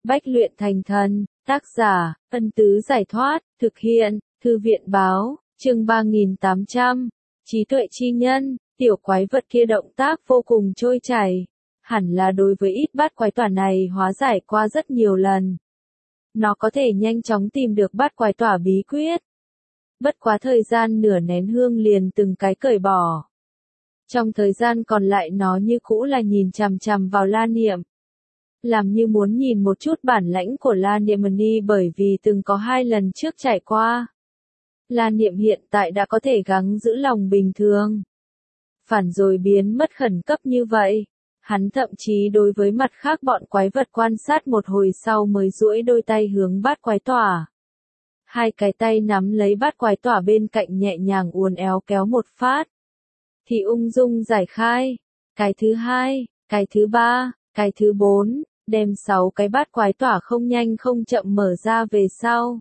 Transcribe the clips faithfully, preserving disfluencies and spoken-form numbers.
Bách luyện thành thần, tác giả, Ân Tứ Giải Thoát, thực hiện, Thư viện Báo, chương ba nghìn tám trăm, trí tuệ chi nhân, tiểu quái vật kia động tác vô cùng trôi chảy, hẳn là đối với ít bát quái tỏa này hóa giải qua rất nhiều lần. Nó có thể nhanh chóng tìm được bát quái tỏa bí quyết. Bất quá thời gian nửa nén hương liền từng cái cởi bỏ. Trong thời gian còn lại nó như cũ là nhìn chằm chằm vào La Niệm. Làm như muốn nhìn một chút bản lãnh của La Niệm Ni bởi vì từng có hai lần trước trải qua. La Niệm hiện tại đã có thể gắng giữ lòng bình thường. Phản rồi biến mất khẩn cấp như vậy. Hắn thậm chí đối với mặt khác bọn quái vật quan sát một hồi sau mới duỗi đôi tay hướng bát quái tỏa. Hai cái tay nắm lấy bát quái tỏa bên cạnh nhẹ nhàng uốn éo kéo một phát. Thì ung dung giải khai. Cái thứ hai, cái thứ ba, cái thứ bốn, đem sáu cái bát quái tỏa không nhanh không chậm mở ra về sau.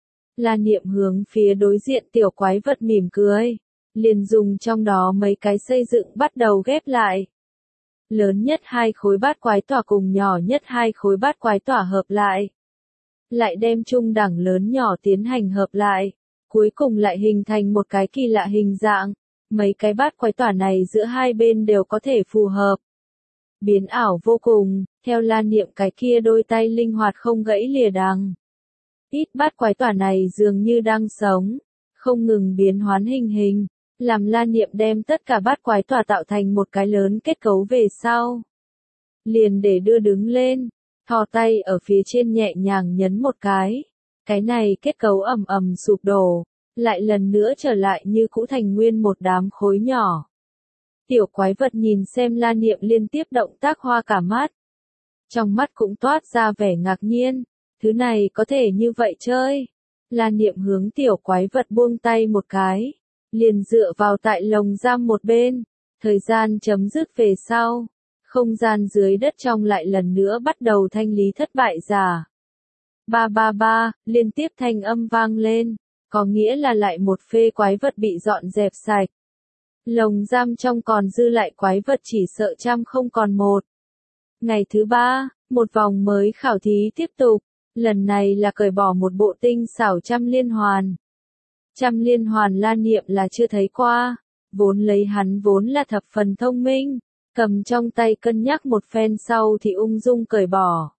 La Niệm hướng phía đối diện tiểu quái vật mỉm cười. Liền dùng trong đó mấy cái xây dựng bắt đầu ghép lại. Lớn nhất hai khối bát quái tỏa cùng nhỏ nhất hai khối bát quái tỏa hợp lại. Lại đem trung đẳng lớn nhỏ tiến hành hợp lại. Cuối cùng lại hình thành một cái kỳ lạ hình dạng. Mấy cái bát quái tỏa này giữa hai bên đều có thể phù hợp. Biến ảo vô cùng, theo La Niệm cái kia đôi tay linh hoạt không gãy lìa đằng. Ít bát quái tỏa này dường như đang sống, không ngừng biến hoán hình hình. Làm La Niệm đem tất cả bát quái tỏa tạo thành một cái lớn kết cấu về sau. Liền để đưa đứng lên, thò tay ở phía trên nhẹ nhàng nhấn một cái. Cái này kết cấu ầm ầm sụp đổ, lại lần nữa trở lại như cũ thành nguyên một đám khối nhỏ. Tiểu quái vật nhìn xem La Niệm liên tiếp động tác hoa cả mắt. Trong mắt cũng toát ra vẻ ngạc nhiên, thứ này có thể như vậy chơi. La Niệm hướng tiểu quái vật buông tay một cái. Liền dựa vào tại lồng giam một bên, thời gian chấm dứt về sau, không gian dưới đất trong lại lần nữa bắt đầu thanh lý thất bại giả. Ba ba ba, liên tiếp thanh âm vang lên, có nghĩa là lại một phê quái vật bị dọn dẹp sạch. Lồng giam trong còn dư lại quái vật chỉ sợ trăm không còn một. Ngày thứ ba, một vòng mới khảo thí tiếp tục, lần này là cởi bỏ một bộ tinh xảo trăm liên hoàn. Trăm liên hoàn La Niệm là chưa thấy qua, vốn lấy hắn vốn là thập phần thông minh, cầm trong tay cân nhắc một phen sau thì ung dung cởi bỏ.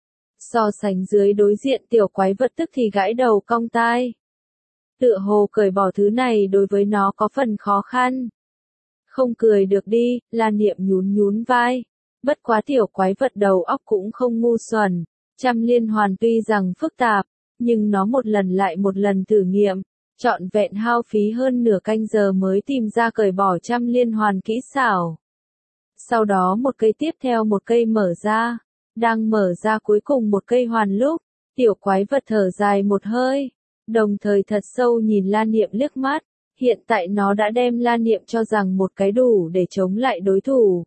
So sánh dưới đối diện tiểu quái vật tức thì gãi đầu cong tai. Tựa hồ cởi bỏ thứ này đối với nó có phần khó khăn. Không cười được đi, La Niệm nhún nhún vai. Bất quá tiểu quái vật đầu óc cũng không ngu xuẩn. Trăm liên hoàn tuy rằng phức tạp, nhưng nó một lần lại một lần thử nghiệm. Trọn vẹn hao phí hơn nửa canh giờ mới tìm ra cởi bỏ trăm liên hoàn kỹ xảo. Sau đó một cây tiếp theo một cây mở ra. Đang mở ra cuối cùng một cây hoàn lúc, tiểu quái vật thở dài một hơi. Đồng thời thật sâu nhìn La Niệm liếc mắt. Hiện tại nó đã đem La Niệm cho rằng một cái đủ để chống lại đối thủ.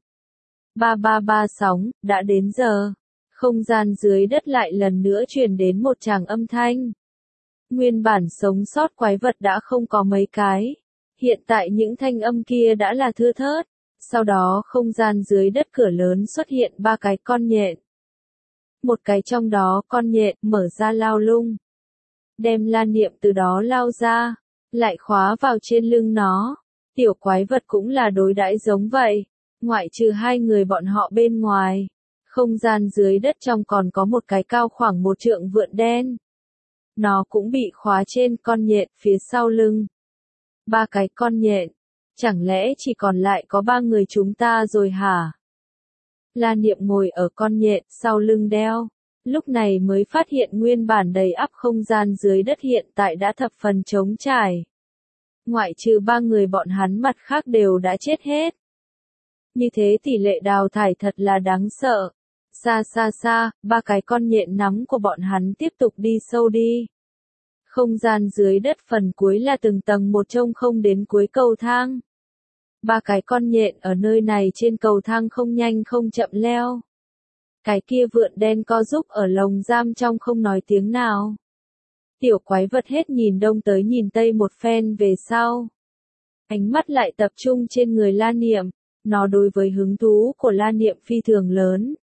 Ba ba ba sóng, đã đến giờ. Không gian dưới đất lại lần nữa truyền đến một tràng âm thanh. Nguyên bản sống sót quái vật đã không có mấy cái. Hiện tại những thanh âm kia đã là thưa thớt. Sau đó không gian dưới đất cửa lớn xuất hiện ba cái con nhện. Một cái trong đó con nhện mở ra lao lung. Đem La Niệm từ đó lao ra. Lại khóa vào trên lưng nó. Tiểu quái vật cũng là đối đãi giống vậy. Ngoại trừ hai người bọn họ bên ngoài. Không gian dưới đất trong còn có một cái cao khoảng một trượng vượn đen. Nó cũng bị khóa trên con nhện phía sau lưng. Ba cái con nhện. Chẳng lẽ chỉ còn lại có ba người chúng ta rồi hả? La Niệm ngồi ở con nhện sau lưng đeo. Lúc này mới phát hiện nguyên bản đầy ắp không gian dưới đất hiện tại đã thập phần trống trải. Ngoại trừ ba người bọn hắn mặt khác đều đã chết hết. Như thế tỷ lệ đào thải thật là đáng sợ. Xa xa xa, ba cái con nhện nắm của bọn hắn tiếp tục đi sâu đi. Không gian dưới đất phần cuối là từng tầng một trông không đến cuối cầu thang. Ba cái con nhện ở nơi này trên cầu thang không nhanh không chậm leo. Cái kia vượn đen co giúp ở lồng giam trong không nói tiếng nào. Tiểu quái vật hết nhìn đông tới nhìn tây một phen về sau. Ánh mắt lại tập trung trên người La Niệm. Nó đối với hứng thú của La Niệm phi thường lớn.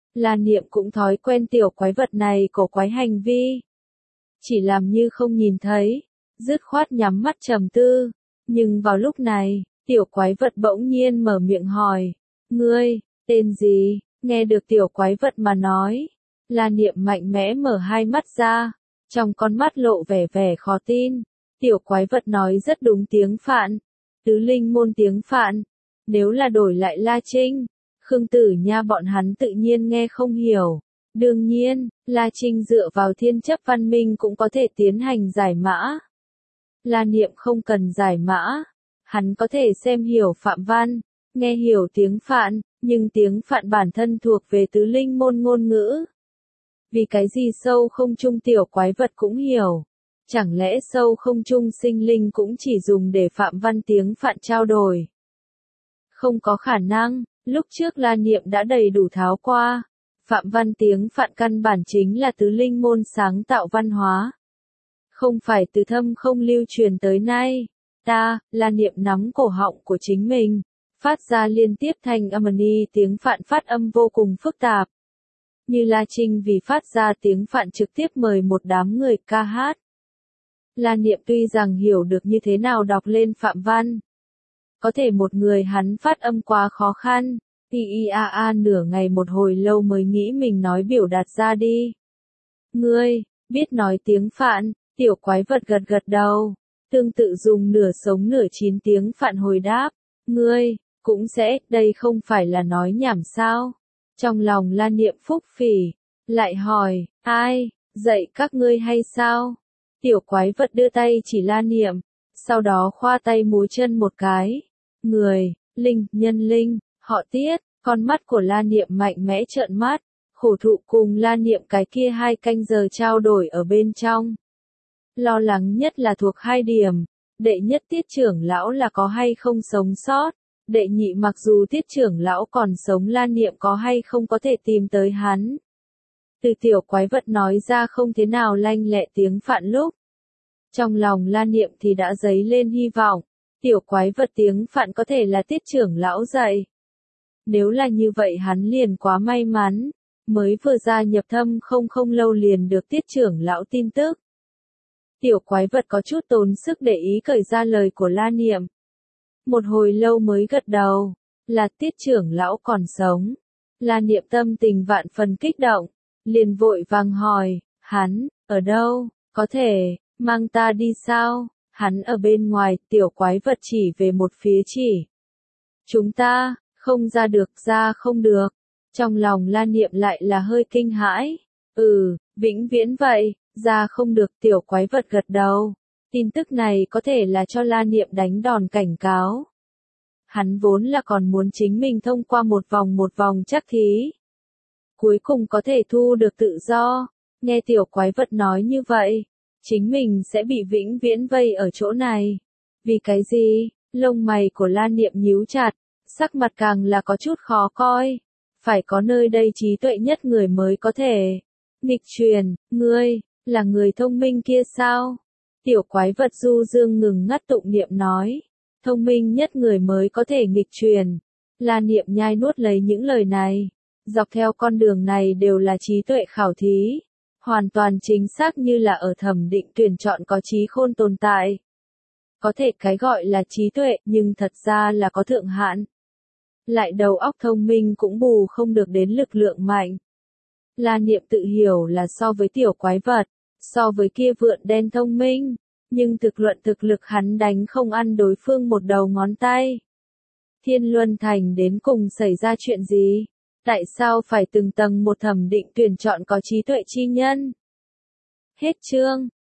La Niệm cũng thói quen tiểu quái vật này cổ quái hành vi. Chỉ làm như không nhìn thấy, dứt khoát nhắm mắt trầm tư. Nhưng vào lúc này, tiểu quái vật bỗng nhiên mở miệng hỏi. Ngươi, tên gì? Nghe được tiểu quái vật mà nói. La Niệm mạnh mẽ mở hai mắt ra. Trong con mắt lộ vẻ vẻ khó tin. Tiểu quái vật nói rất đúng tiếng Phạn. Tứ linh môn tiếng Phạn. Nếu là đổi lại La Trinh, Khương Tử Nha bọn hắn tự nhiên nghe không hiểu. Đương nhiên, La Trinh dựa vào thiên chấp văn minh cũng có thể tiến hành giải mã. La Niệm không cần giải mã. Hắn có thể xem hiểu phạm văn, nghe hiểu tiếng Phạn, nhưng tiếng Phạn bản thân thuộc về tứ linh môn ngôn ngữ. Vì cái gì sâu không trung tiểu quái vật cũng hiểu. Chẳng lẽ sâu không trung sinh linh cũng chỉ dùng để phạm văn tiếng Phạn trao đổi? Không có khả năng, lúc trước La Niệm đã đầy đủ tháo qua. Phạm văn tiếng Phạn căn bản chính là tứ linh môn sáng tạo văn hóa. Không phải từ thâm không lưu truyền tới nay. Ta, La Niệm nắm cổ họng của chính mình, phát ra liên tiếp thanh âm ni tiếng Phạn phát âm vô cùng phức tạp. Như La Trinh vì phát ra tiếng Phạn trực tiếp mời một đám người ca hát. La Niệm tuy rằng hiểu được như thế nào đọc lên phạm văn. Có thể một người hắn phát âm quá khó khăn. Pi a a nửa ngày một hồi lâu mới nghĩ mình nói biểu đạt ra đi. Ngươi, biết nói tiếng Phạn, tiểu quái vật gật gật đầu. Tương tự dùng nửa sống nửa chín tiếng Phạn hồi đáp. Ngươi, cũng sẽ, đây không phải là nói nhảm sao? Trong lòng La Niệm phúc phỉ, lại hỏi, ai, dạy các ngươi hay sao? Tiểu quái vật đưa tay chỉ La Niệm, sau đó khoa tay múa chân một cái. Người, linh, nhân linh, họ Tiết, con mắt của La Niệm mạnh mẽ trợn mắt, khổ thụ cùng La Niệm cái kia hai canh giờ trao đổi ở bên trong. Lo lắng nhất là thuộc hai điểm, đệ nhất Tiết trưởng lão là có hay không sống sót, đệ nhị mặc dù Tiết trưởng lão còn sống La Niệm có hay không có thể tìm tới hắn. Từ tiểu quái vật nói ra không thế nào lanh lẹ tiếng Phạn lúc. Trong lòng La Niệm thì đã dấy lên hy vọng, tiểu quái vật tiếng Phạn có thể là Tiết trưởng lão dạy. Nếu là như vậy hắn liền quá may mắn, mới vừa gia nhập thâm không không lâu liền được Tiết trưởng lão tin tức. Tiểu quái vật có chút tốn sức để ý cởi ra lời của La Niệm. Một hồi lâu mới gật đầu, là Tiết trưởng lão còn sống. La Niệm tâm tình vạn phần kích động, liền vội vàng hỏi, hắn, ở đâu, có thể, mang ta đi sao? Hắn ở bên ngoài, tiểu quái vật chỉ về một phía chỉ. Chúng ta, không ra được, ra không được. Trong lòng La Niệm lại là hơi kinh hãi. Ừ, vĩnh viễn vậy, ra không được, tiểu quái vật gật đầu. Tin tức này có thể là cho La Niệm đánh đòn cảnh cáo. Hắn vốn là còn muốn chính mình thông qua một vòng một vòng chắc thí. Cuối cùng có thể thu được tự do. Nghe tiểu quái vật nói như vậy, chính mình sẽ bị vĩnh viễn vây ở chỗ này. Vì cái gì? Lông mày của La Niệm nhíu chặt, sắc mặt càng là có chút khó coi. Phải có nơi đây trí tuệ nhất người mới có thể. Nghịch truyền, ngươi, là người thông minh kia sao? Tiểu quái vật du dương ngừng ngắt tụng niệm nói. Thông minh nhất người mới có thể nghịch truyền. La Niệm nhai nuốt lấy những lời này. Dọc theo con đường này đều là trí tuệ khảo thí. Hoàn toàn chính xác như là ở thẩm định tuyển chọn có trí khôn tồn tại. Có thể cái gọi là trí tuệ nhưng thật ra là có thượng hạn. Lại đầu óc thông minh cũng bù không được đến lực lượng mạnh. La Niệm tự hiểu là so với tiểu quái vật, so với kia vượn đen thông minh, nhưng thực luận thực lực hắn đánh không ăn đối phương một đầu ngón tay. Thiên Luân Thành đến cùng xảy ra chuyện gì? Tại sao phải từng tầng một thẩm định tuyển chọn có trí tuệ chi nhân? Hết chương.